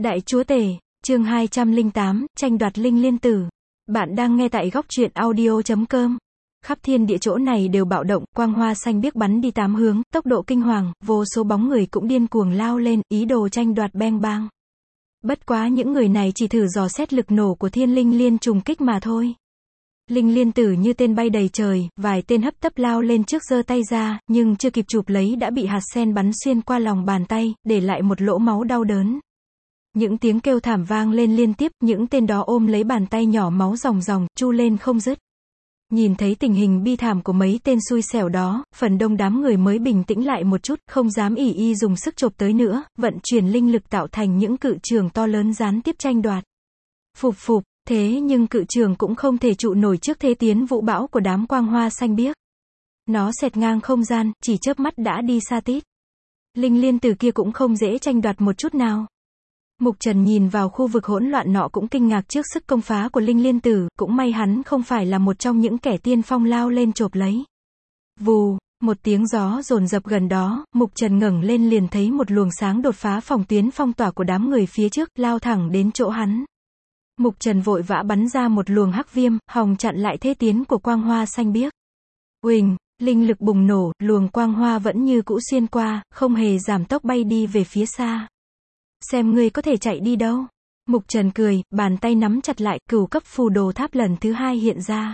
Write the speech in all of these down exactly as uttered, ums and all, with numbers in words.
Đại chúa tể, chương hai trăm lẻ tám, tranh đoạt linh liên tử. Bạn đang nghe tại góc truyện audio chấm com. Khắp thiên địa chỗ này đều bạo động, quang hoa xanh biếc bắn đi tám hướng, tốc độ kinh hoàng, vô số bóng người cũng điên cuồng lao lên, ý đồ tranh đoạt beng bang. Bất quá những người này chỉ thử dò xét lực nổ của thiên linh liên trùng kích mà thôi. Linh liên tử như tên bay đầy trời, vài tên hấp tấp lao lên trước giơ tay ra, nhưng chưa kịp chụp lấy đã bị hạt sen bắn xuyên qua lòng bàn tay, để lại một lỗ máu đau đớn. Những tiếng kêu thảm vang lên liên tiếp, những tên đó ôm lấy bàn tay nhỏ máu ròng ròng, chu lên không dứt. Nhìn thấy tình hình bi thảm của mấy tên xui xẻo đó, phần đông đám người mới bình tĩnh lại một chút, không dám ỷ y dùng sức chộp tới nữa, vận chuyển linh lực tạo thành những cự trường to lớn gián tiếp tranh đoạt. Phụp phụp, thế nhưng cự trường cũng không thể trụ nổi trước thế tiến vũ bão của đám quang hoa xanh biếc. Nó xẹt ngang không gian, chỉ chớp mắt đã đi xa tít. Linh liên tử kia cũng không dễ tranh đoạt một chút nào. Mục Trần nhìn vào khu vực hỗn loạn nọ cũng kinh ngạc trước sức công phá của linh liên tử, cũng may hắn không phải là một trong những kẻ tiên phong lao lên chộp lấy. Vù, một tiếng gió dồn dập gần đó, Mục Trần ngẩng lên liền thấy một luồng sáng đột phá phòng tuyến phong tỏa của đám người phía trước, lao thẳng đến chỗ hắn. Mục Trần vội vã bắn ra một luồng hắc viêm, hòng chặn lại thế tiến của quang hoa xanh biếc. Uỳnh, linh lực bùng nổ, luồng quang hoa vẫn như cũ xuyên qua, không hề giảm tốc bay đi về phía xa. Xem ngươi có thể chạy đi đâu. Mục Trần cười, bàn tay nắm chặt lại, cửu cấp phù đồ tháp lần thứ hai hiện ra.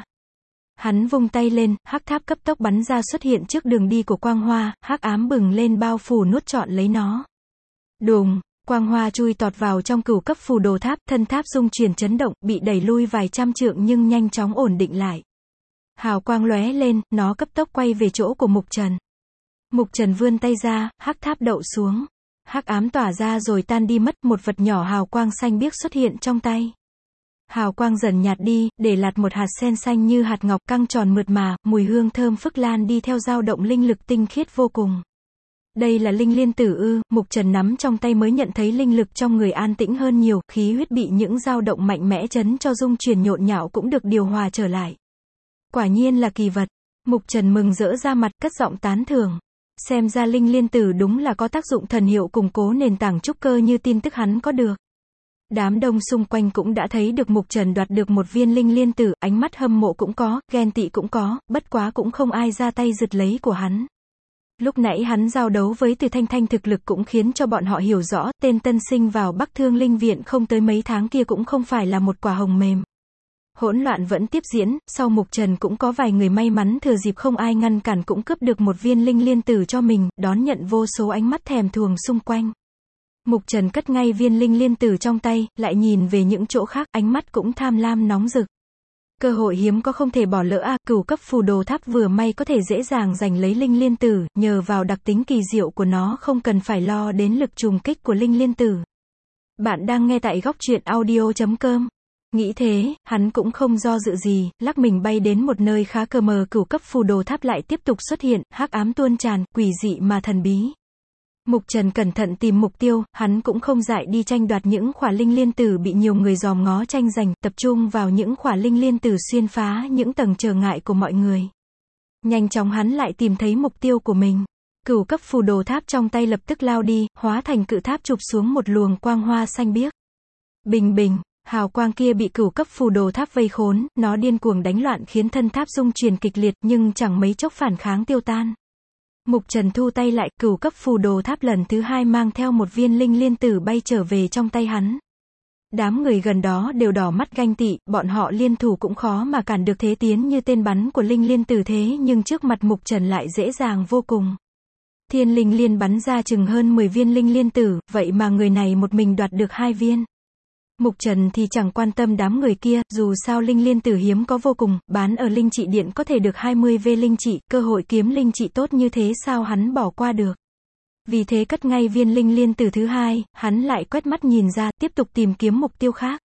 Hắn vung tay lên, hắc tháp cấp tốc bắn ra xuất hiện trước đường đi của quang hoa, hắc ám bừng lên bao phủ nuốt trọn lấy nó. Đùng, quang hoa chui tọt vào trong cửu cấp phù đồ tháp, thân tháp rung chuyển chấn động, bị đẩy lui vài trăm trượng nhưng nhanh chóng ổn định lại. Hào quang lóe lên, nó cấp tốc quay về chỗ của Mục Trần. Mục Trần vươn tay ra, hắc tháp đậu xuống. Hắc ám tỏa ra rồi tan đi mất, một vật nhỏ hào quang xanh biếc xuất hiện trong tay. Hào quang dần nhạt đi, để lạt một hạt sen xanh như hạt ngọc căng tròn mượt mà, mùi hương thơm phức lan đi theo dao động linh lực tinh khiết vô cùng. Đây là linh liên tử ư? Mục Trần nắm trong tay mới nhận thấy linh lực trong người an tĩnh hơn nhiều, khí huyết bị những dao động mạnh mẽ chấn cho rung chuyển nhộn nhạo cũng được điều hòa trở lại. Quả nhiên là kỳ vật. Mục Trần mừng rỡ ra mặt, cất giọng tán thưởng. Xem ra linh liên tử đúng là có tác dụng thần hiệu củng cố nền tảng trúc cơ như tin tức hắn có được. Đám đông xung quanh cũng đã thấy được Mục Trần đoạt được một viên linh liên tử, ánh mắt hâm mộ cũng có, ghen tị cũng có, bất quá cũng không ai ra tay giật lấy của hắn. Lúc nãy hắn giao đấu với Từ Thanh Thanh thực lực cũng khiến cho bọn họ hiểu rõ, tên tân sinh vào Bắc Thương Linh Viện không tới mấy tháng kia cũng không phải là một quả hồng mềm. Hỗn loạn vẫn tiếp diễn, sau Mục Trần cũng có vài người may mắn thừa dịp không ai ngăn cản cũng cướp được một viên linh liên tử cho mình, đón nhận vô số ánh mắt thèm thuồng xung quanh. Mục Trần cất ngay viên linh liên tử trong tay, lại nhìn về những chỗ khác, ánh mắt cũng tham lam nóng rực. Cơ hội hiếm có không thể bỏ lỡ a, à, cửu cấp phù đồ tháp vừa may có thể dễ dàng giành lấy linh liên tử, nhờ vào đặc tính kỳ diệu của nó không cần phải lo đến lực trùng kích của linh liên tử. Bạn đang nghe tại góc truyện audio chấm com. Nghĩ thế, hắn cũng không do dự gì, lắc mình bay đến một nơi khá cờ mờ, cửu cấp phù đồ tháp lại tiếp tục xuất hiện, hắc ám tuôn tràn, quỷ dị mà thần bí. Mục Trần cẩn thận tìm mục tiêu, hắn cũng không dại đi tranh đoạt những khỏa linh liên tử bị nhiều người dòm ngó tranh giành, tập trung vào những khỏa linh liên tử xuyên phá những tầng trở ngại của mọi người. Nhanh chóng hắn lại tìm thấy mục tiêu của mình. Cửu cấp phù đồ tháp trong tay lập tức lao đi, hóa thành cự tháp chụp xuống một luồng quang hoa xanh biếc. Bình bình. Hào quang kia bị cửu cấp phù đồ tháp vây khốn, nó điên cuồng đánh loạn khiến thân tháp rung chuyển kịch liệt nhưng chẳng mấy chốc phản kháng tiêu tan. Mục Trần thu tay lại, cửu cấp phù đồ tháp lần thứ hai mang theo một viên linh liên tử bay trở về trong tay hắn. Đám người gần đó đều đỏ mắt ganh tị, bọn họ liên thủ cũng khó mà cản được thế tiến như tên bắn của linh liên tử thế nhưng trước mặt Mục Trần lại dễ dàng vô cùng. Thiên linh liên bắn ra chừng hơn mười viên linh liên tử, vậy mà người này một mình đoạt được hai viên. Mục Trần thì chẳng quan tâm đám người kia, dù sao linh liên tử hiếm có vô cùng, bán ở linh trị điện có thể được hai mươi vê linh trị, cơ hội kiếm linh trị tốt như thế sao hắn bỏ qua được. Vì thế cất ngay viên linh liên tử thứ hai, hắn lại quét mắt nhìn ra, tiếp tục tìm kiếm mục tiêu khác.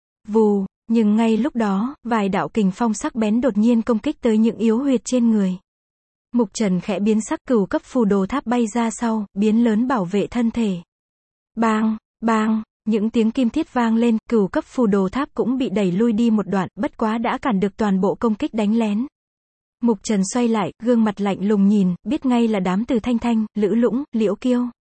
Vù, nhưng ngay lúc đó, vài đạo kình phong sắc bén đột nhiên công kích tới những yếu huyệt trên người. Mục Trần khẽ biến sắc, cửu cấp phù đồ tháp bay ra sau, biến lớn bảo vệ thân thể. Bang, bang. Những tiếng kim thiết vang lên, cửu cấp phù đồ tháp cũng bị đẩy lui đi một đoạn, bất quá đã cản được toàn bộ công kích đánh lén. Mục Trần xoay lại, gương mặt lạnh lùng nhìn, biết ngay là đám Từ Thanh Thanh, Lữ Lũng, Liễu Kiêu.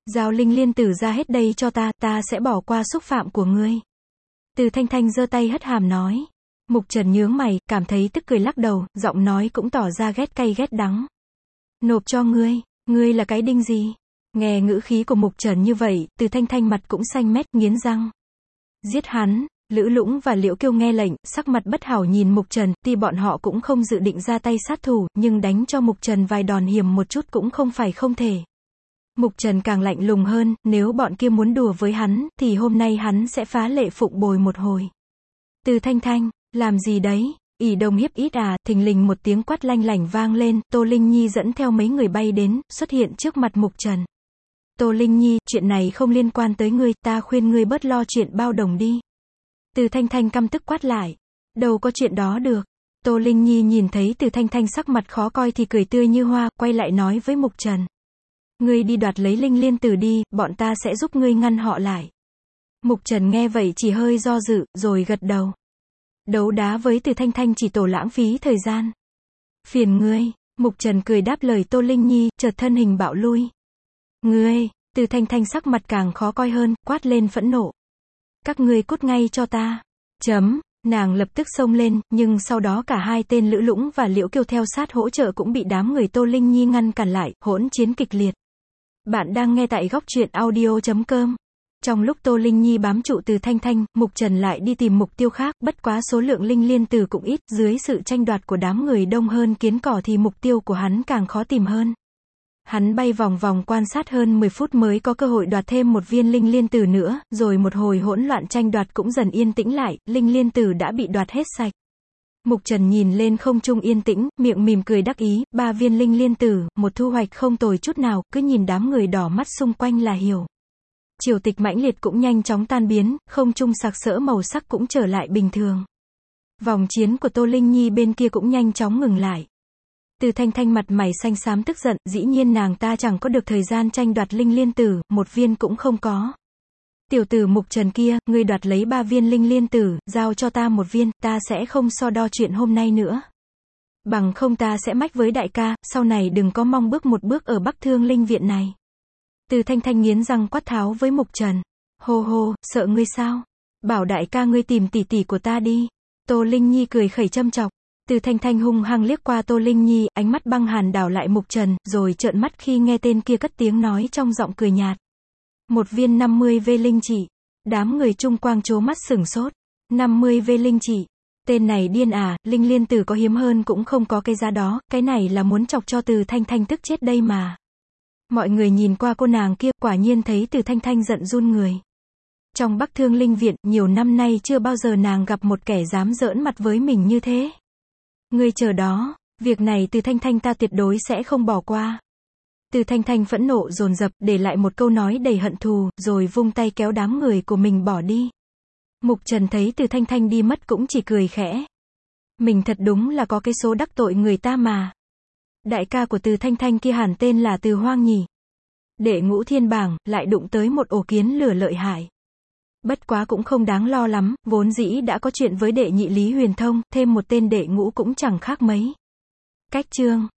Giao linh liên tử ra hết đây cho ta, ta sẽ bỏ qua xúc phạm của ngươi. Từ Thanh Thanh giơ tay hất hàm nói. Mục Trần nhướng mày, cảm thấy tức cười lắc đầu, giọng nói cũng tỏ ra ghét cay ghét đắng. Nộp cho ngươi, ngươi là cái đinh gì? Nghe ngữ khí của Mục Trần như vậy, Từ Thanh Thanh mặt cũng xanh mét, nghiến răng. Giết hắn. Lữ Lũng và Liễu Kiêu nghe lệnh, sắc mặt bất hảo nhìn Mục Trần, tuy bọn họ cũng không dự định ra tay sát thủ, nhưng đánh cho Mục Trần vài đòn hiểm một chút cũng không phải không thể. Mục Trần càng lạnh lùng hơn, nếu bọn kia muốn đùa với hắn, thì hôm nay hắn sẽ phá lệ phụng bồi một hồi. Từ Thanh Thanh, làm gì đấy? ỷ đồng hiếp ít à? Thình lình một tiếng quát lanh lảnh vang lên, Tô Linh Nhi dẫn theo mấy người bay đến, xuất hiện trước mặt Mục Trần. Tô Linh Nhi, chuyện này không liên quan tới ngươi, ta khuyên ngươi bớt lo chuyện bao đồng đi. Từ Thanh Thanh căm tức quát lại. Đâu có chuyện đó được. Tô Linh Nhi nhìn thấy Từ Thanh Thanh sắc mặt khó coi thì cười tươi như hoa, quay lại nói với Mục Trần. Ngươi đi đoạt lấy linh liên tử đi, bọn ta sẽ giúp ngươi ngăn họ lại. Mục Trần nghe vậy chỉ hơi do dự, rồi gật đầu. Đấu đá với Từ Thanh Thanh chỉ tổ lãng phí thời gian. Phiền ngươi. Mục Trần cười đáp lời Tô Linh Nhi, chợt thân hình bạo lui. Ngươi. Từ Thanh Thanh sắc mặt càng khó coi hơn, quát lên phẫn nộ. Các ngươi cút ngay cho ta. Chấm. Nàng lập tức xông lên, nhưng sau đó cả hai tên Lữ Lũng và Liễu Kiêu theo sát hỗ trợ cũng bị đám người Tô Linh Nhi ngăn cản lại, hỗn chiến kịch liệt. Bạn đang nghe tại góc truyện audio chấm com. Trong lúc Tô Linh Nhi bám trụ Từ Thanh Thanh, Mục Trần lại đi tìm mục tiêu khác, bất quá số lượng linh liên tử cũng ít, dưới sự tranh đoạt của đám người đông hơn kiến cỏ thì mục tiêu của hắn càng khó tìm hơn. Hắn bay vòng vòng quan sát hơn mười phút mới có cơ hội đoạt thêm một viên linh liên tử nữa, rồi một hồi hỗn loạn tranh đoạt cũng dần yên tĩnh lại, linh liên tử đã bị đoạt hết sạch. Mục Trần nhìn lên không trung yên tĩnh, miệng mỉm cười đắc ý, ba viên linh liên tử, một thu hoạch không tồi chút nào, cứ nhìn đám người đỏ mắt xung quanh là hiểu. Triều tịch mãnh liệt cũng nhanh chóng tan biến, không trung sặc sỡ màu sắc cũng trở lại bình thường. Vòng chiến của Tô Linh Nhi bên kia cũng nhanh chóng ngừng lại. Từ Thanh Thanh mặt mày xanh xám tức giận, dĩ nhiên nàng ta chẳng có được thời gian tranh đoạt linh liên tử, một viên cũng không có. Tiểu tử Mục Trần kia, ngươi đoạt lấy ba viên linh liên tử, giao cho ta một viên, ta sẽ không so đo chuyện hôm nay nữa. Bằng không ta sẽ mách với đại ca, sau này đừng có mong bước một bước ở Bắc Thương Linh Viện này. Từ Thanh Thanh nghiến răng quát tháo với Mục Trần. Hô hô, sợ ngươi sao? Bảo đại ca ngươi tìm tỷ tỷ của ta đi. Tô Linh Nhi cười khẩy châm chọc. Từ Thanh Thanh hung hăng liếc qua Tô Linh Nhi, ánh mắt băng hàn đảo lại Mục Trần, rồi trợn mắt khi nghe tên kia cất tiếng nói trong giọng cười nhạt. Một viên năm mươi vê linh chỉ. Đám người chung quanh trố mắt sửng sốt. năm mươi vê linh chỉ. Tên này điên à, linh liên tử có hiếm hơn cũng không có cái giá đó, cái này là muốn chọc cho Từ Thanh Thanh tức chết đây mà. Mọi người nhìn qua cô nàng kia, quả nhiên thấy Từ Thanh Thanh giận run người. Trong Bắc Thương Linh Viện, nhiều năm nay chưa bao giờ nàng gặp một kẻ dám giỡn mặt với mình như thế. Ngươi chờ đó, việc này Từ Thanh Thanh ta tuyệt đối sẽ không bỏ qua. Từ Thanh Thanh phẫn nộ dồn dập, để lại một câu nói đầy hận thù, rồi vung tay kéo đám người của mình bỏ đi. Mục Trần thấy Từ Thanh Thanh đi mất cũng chỉ cười khẽ. Mình thật đúng là có cái số đắc tội người ta mà. Đại ca của Từ Thanh Thanh kia hẳn tên là Từ Hoang nhỉ. Đệ ngũ thiên bảng, lại đụng tới một ổ kiến lửa lợi hại. Bất quá cũng không đáng lo lắm, vốn dĩ đã có chuyện với đệ nhị Lý Huyền Thông, thêm một tên đệ ngũ cũng chẳng khác mấy. Cách chương.